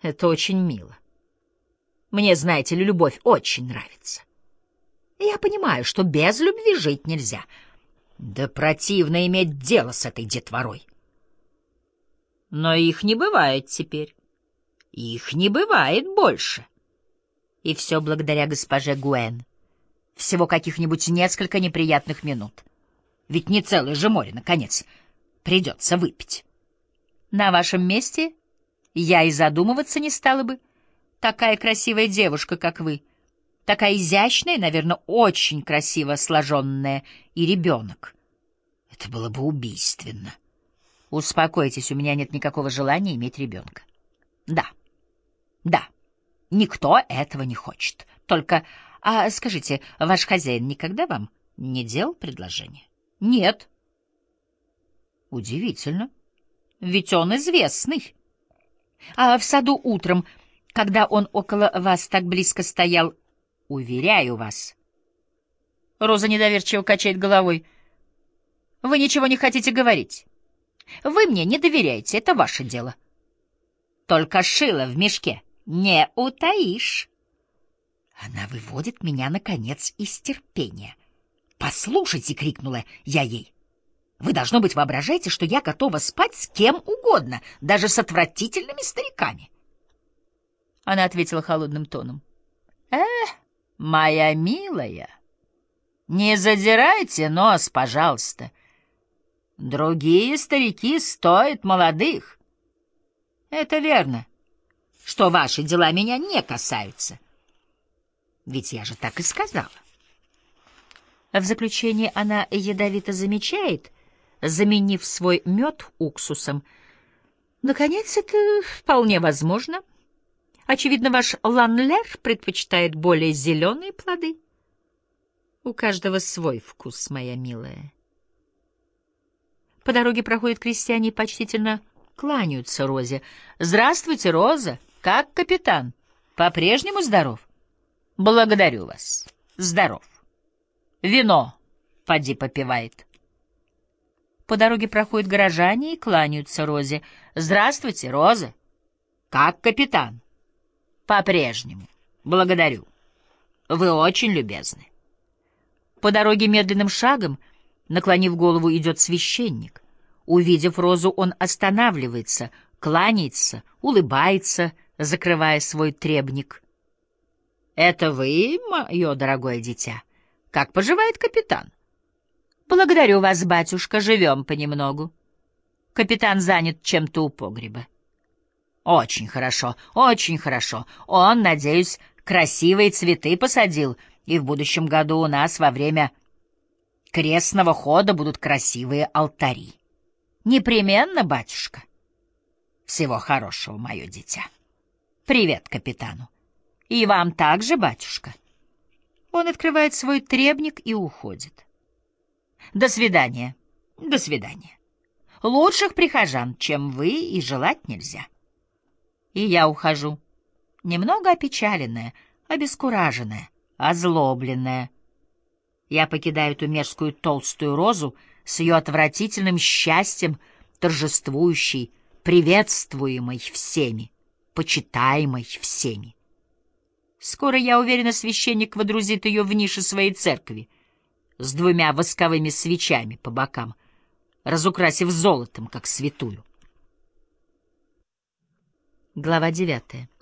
Это очень мило. Мне, знаете ли, любовь очень нравится. Я понимаю, что без любви жить нельзя. Да противно иметь дело с этой детворой. Но их не бывает теперь. Их не бывает больше. И все благодаря госпоже Гуэн. Всего каких-нибудь несколько неприятных минут. Ведь не целое же море, наконец, придется выпить. На вашем месте я и задумываться не стала бы. Такая красивая девушка, как вы, такая изящная, наверное, очень красиво сложенная, и ребенок. Это было бы убийственно. Успокойтесь, у меня нет никакого желания иметь ребенка. Да, да, никто этого не хочет. Только, скажите, ваш хозяин никогда вам не делал предложение? Нет. Удивительно, ведь он известный. А в саду утром, когда он около вас так близко стоял, уверяю вас. Роза недоверчиво качает головой. Вы ничего не хотите говорить. Вы мне не доверяете, это ваше дело. Только шило в мешке не утаишь. Она выводит меня, наконец, из терпения. «Послушайте!» — крикнула я ей. «Вы, должно быть, воображаете, что я готова спать с кем угодно, даже с отвратительными стариками». Она ответила холодным тоном. Моя милая, не задирайте нос, пожалуйста. Другие старики стоят молодых. Это верно, что ваши дела меня не касаются. Ведь я же так и сказала». В заключение она ядовито замечает, заменив свой мед уксусом. «Наконец, это вполне возможно. Очевидно, ваш Ланлер предпочитает более зеленые плоды. У каждого свой вкус, моя милая». По дороге проходят крестьяне и почтительно кланяются Розе. «Здравствуйте, Роза! Как капитан? По-прежнему здоров?» «Благодарю вас. Здоров. Вино поди попивает». По дороге проходят горожане и кланяются Розе. «Здравствуйте, Роза! Как капитан?» «По-прежнему. Благодарю. Вы очень любезны». По дороге медленным шагом, наклонив голову, идет священник. Увидев Розу, он останавливается, кланяется, улыбается, закрывая свой требник. «Это вы, мое дорогое дитя? Как поживает капитан?» «Благодарю вас, батюшка, живем понемногу. Капитан занят чем-то у погреба». «Очень хорошо, очень хорошо. Он, надеюсь, красивые цветы посадил, и в будущем году у нас во время крестного хода будут красивые алтари». «Непременно, батюшка». «Всего хорошего, мое дитя. Привет капитану». «И вам также, батюшка». Он открывает свой требник и уходит. «До свидания, до свидания. Лучших прихожан, чем вы, и желать нельзя». И я ухожу, немного опечаленная, обескураженная, озлобленная. Я покидаю эту мерзкую толстую Розу с ее отвратительным счастьем, торжествующей, приветствуемой всеми, почитаемой всеми. Скоро, я уверена, священник водрузит ее в нише своей церкви с 2 восковыми свечами по бокам, разукрасив золотом, как святую. Глава 9.